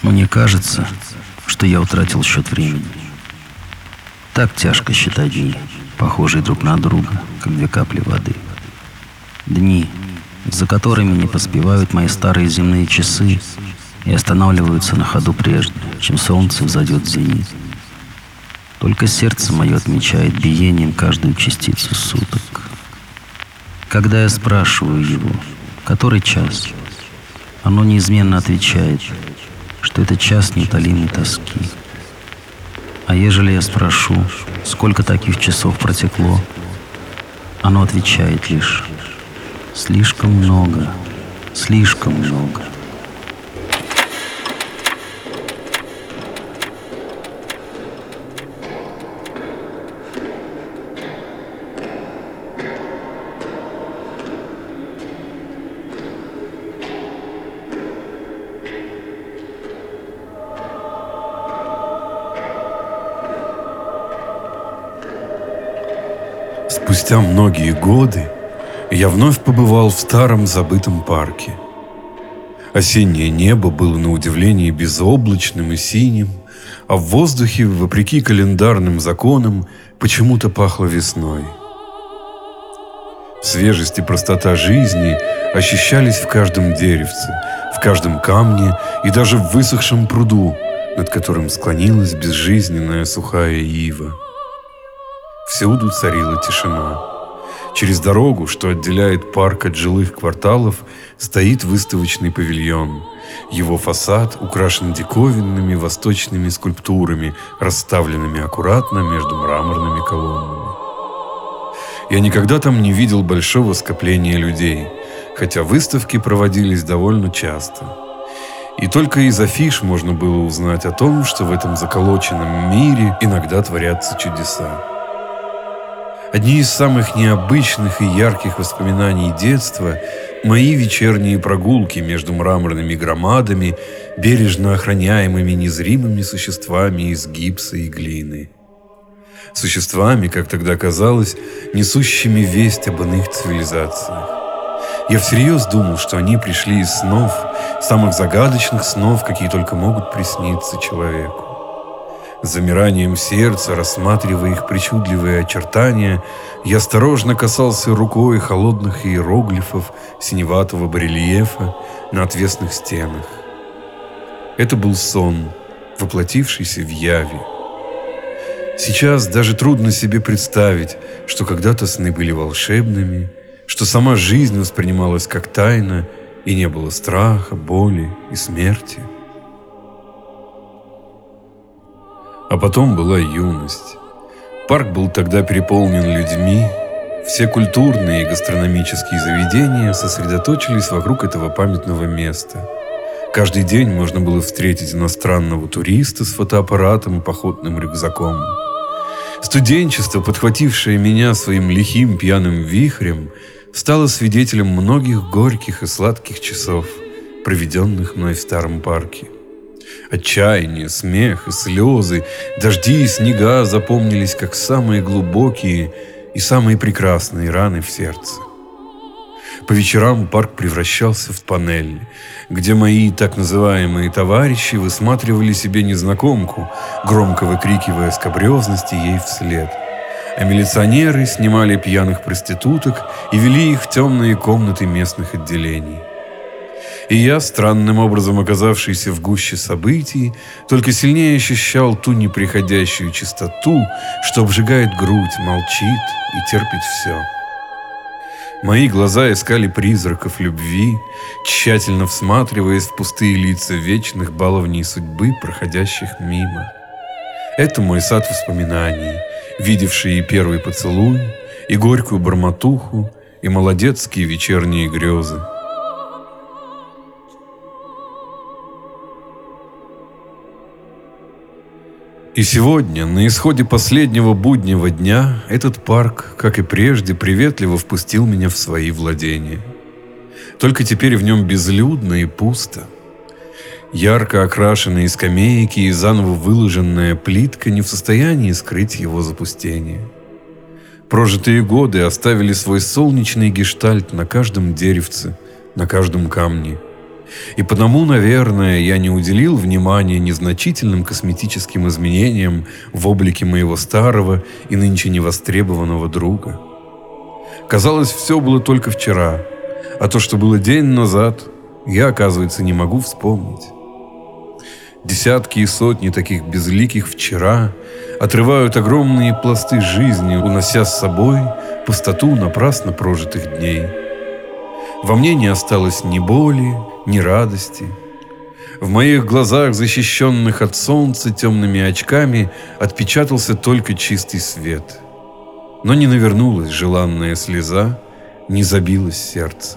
Мне кажется, что я утратил счет времени. Так тяжко считать дни, похожие друг на друга, как две капли воды. Дни, за которыми не поспевают мои старые земные часы и останавливаются на ходу прежде, чем солнце взойдет в зенит. Только сердце мое отмечает биением каждую частицу суток. Когда я спрашиваю его, который час, оно неизменно отвечает, что это час неутолимой тоски. А ежели я спрошу, сколько таких часов протекло, оно отвечает лишь: слишком много, слишком много. Спустя многие годы я вновь побывал в старом забытом парке. Осеннее небо было на удивление безоблачным и синим, а в воздухе, вопреки календарным законам, почему-то пахло весной. Свежесть и простота жизни ощущались в каждом деревце, в каждом камне и даже в высохшем пруду, над которым склонилась безжизненная сухая ива. Всюду царила тишина. Через дорогу, что отделяет парк от жилых кварталов, стоит выставочный павильон. Его фасад украшен диковинными восточными скульптурами, расставленными аккуратно между мраморными колоннами. Я никогда там не видел большого скопления людей, хотя выставки проводились довольно часто. И только из афиш можно было узнать о том, что в этом заколоченном мире иногда творятся чудеса. Одни из самых необычных и ярких воспоминаний детства – мои вечерние прогулки между мраморными громадами, бережно охраняемыми незримыми существами из гипса и глины. Существами, как тогда казалось, несущими весть об иных цивилизациях. Я всерьез думал, что они пришли из снов, самых загадочных снов, какие только могут присниться человеку. С замиранием сердца, рассматривая их причудливые очертания, я осторожно касался рукой холодных иероглифов синеватого барельефа на отвесных стенах. Это был сон, воплотившийся в яве. Сейчас даже трудно себе представить, что когда-то сны были волшебными, что сама жизнь воспринималась как тайна, и не было страха, боли и смерти. А потом была юность. Парк был тогда переполнен людьми. Все культурные и гастрономические заведения сосредоточились вокруг этого памятного места. Каждый день можно было встретить иностранного туриста с фотоаппаратом и походным рюкзаком. Студенчество, подхватившее меня своим лихим пьяным вихрем, стало свидетелем многих горьких и сладких часов, проведенных мной в старом парке. Отчаяние, смех и слезы, дожди и снега запомнились как самые глубокие и самые прекрасные раны в сердце. По вечерам парк превращался в панель, где мои так называемые товарищи высматривали себе незнакомку, громко выкрикивая скабрезности ей вслед. А милиционеры снимали пьяных проституток и вели их в темные комнаты местных отделений. И я, странным образом оказавшийся в гуще событий, только сильнее ощущал ту неприходящую чистоту, что обжигает грудь, молчит и терпит все. Мои глаза искали призраков любви, тщательно всматриваясь в пустые лица вечных баловней судьбы, проходящих мимо. Это мой сад воспоминаний, видевший и первый поцелуй, и горькую бормотуху, и молодецкие вечерние грезы. И сегодня, на исходе последнего буднего дня, этот парк, как и прежде, приветливо впустил меня в свои владения. Только теперь в нем безлюдно и пусто. Ярко окрашенные скамейки и заново выложенная плитка не в состоянии скрыть его запустение. Прожитые годы оставили свой солнечный гештальт на каждом деревце, на каждом камне. И потому, наверное, я не уделил внимания незначительным косметическим изменениям в облике моего старого и нынче невостребованного друга. Казалось, все было только вчера, а то, что было день назад, я, оказывается, не могу вспомнить. Десятки и сотни таких безликих вчера отрывают огромные пласты жизни, унося с собой пустоту напрасно прожитых дней. Во мне не осталось ни боли, ни радости. В моих глазах, защищенных от солнца темными очками, отпечатался только чистый свет. Но не навернулась желанная слеза, не забилось сердце.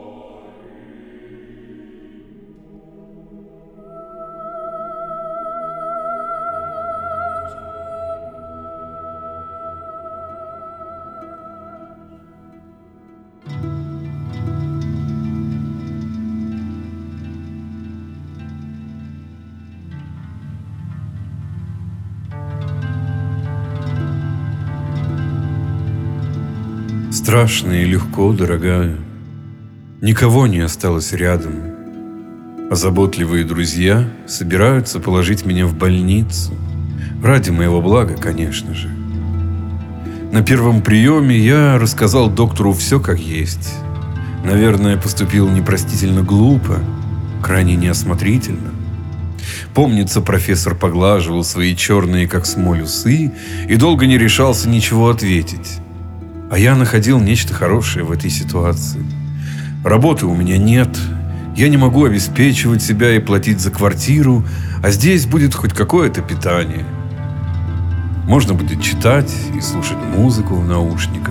Страшно и легко, дорогая. Никого не осталось рядом. А заботливые друзья собираются положить меня в больницу. Ради моего блага, конечно же. На первом приеме я рассказал доктору все как есть. Наверное, поступил непростительно глупо, крайне неосмотрительно. Помнится, профессор поглаживал свои черные, как смоль, усы и долго не решался ничего ответить. А я находил нечто хорошее в этой ситуации. Работы у меня нет, я не могу обеспечивать себя и платить за квартиру, а здесь будет хоть какое-то питание. Можно будет читать и слушать музыку в наушниках.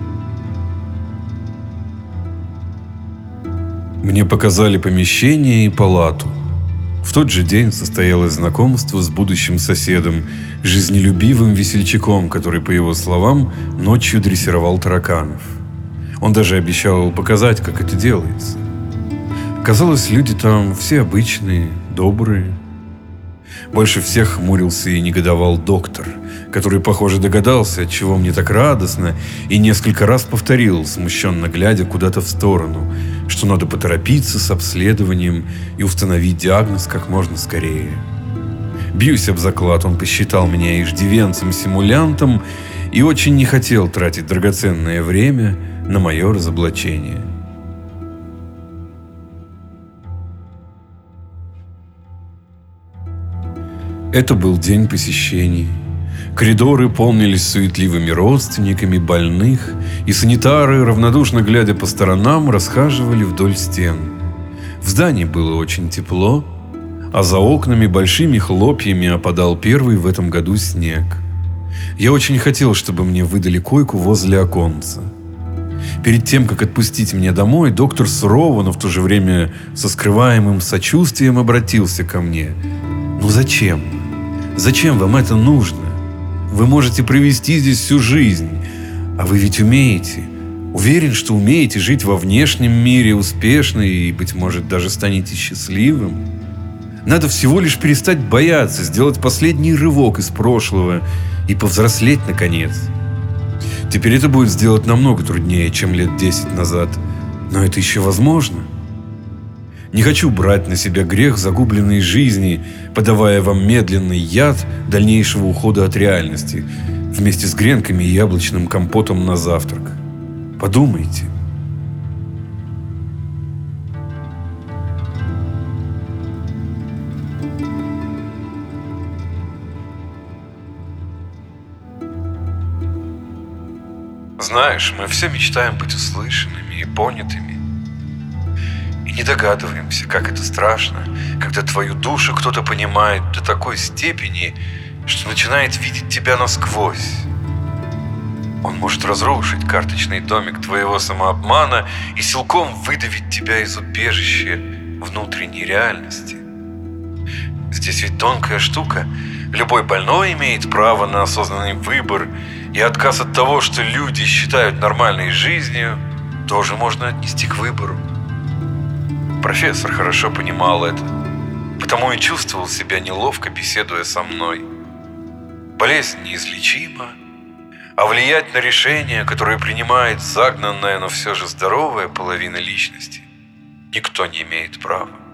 Мне показали помещение и палату. В тот же день состоялось знакомство с будущим соседом, жизнелюбивым весельчаком, который, по его словам, ночью дрессировал тараканов. Он даже обещал показать, как это делается. Казалось, люди там все обычные, добрые. Больше всех хмурился и негодовал доктор, который, похоже, догадался, отчего мне так радостно, и несколько раз повторил, смущенно глядя куда-то в сторону, что надо поторопиться с обследованием и установить диагноз как можно скорее. Бьюсь об заклад, он посчитал меня иждивенцем-симулянтом и очень не хотел тратить драгоценное время на мое разоблачение. Это был день посещений. Коридоры полнились суетливыми родственниками больных, и санитары, равнодушно глядя по сторонам, расхаживали вдоль стен. В здании было очень тепло, а за окнами большими хлопьями опадал первый в этом году снег. Я очень хотел, чтобы мне выдали койку возле оконца. Перед тем, как отпустить меня домой, доктор сурово, но в то же время со скрываемым сочувствием обратился ко мне. «Ну зачем? Зачем вам это нужно? Вы можете провести здесь всю жизнь, а вы ведь умеете. Уверен, что умеете жить во внешнем мире успешно и, быть может, даже станете счастливым. Надо всего лишь перестать бояться, сделать последний рывок из прошлого и повзрослеть наконец. Теперь это будет сделать намного труднее, чем лет 10 назад, но это еще возможно. Не хочу брать на себя грех загубленной жизни, подавая вам медленный яд дальнейшего ухода от реальности, вместе с гренками и яблочным компотом на завтрак. Подумайте». Знаешь, мы все мечтаем быть услышанными и понятыми. И не догадываемся, как это страшно, когда твою душу кто-то понимает до такой степени, что начинает видеть тебя насквозь. Он может разрушить карточный домик твоего самообмана и силком выдавить тебя из убежища внутренней реальности. Здесь ведь тонкая штука. Любой больной имеет право на осознанный выбор, и отказ от того, что люди считают нормальной жизнью, тоже можно отнести к выбору. Профессор хорошо понимал это, потому и чувствовал себя неловко, беседуя со мной. Болезнь неизлечима, а влиять на решение, которое принимает загнанная, но все же здоровая половина личности, никто не имеет права.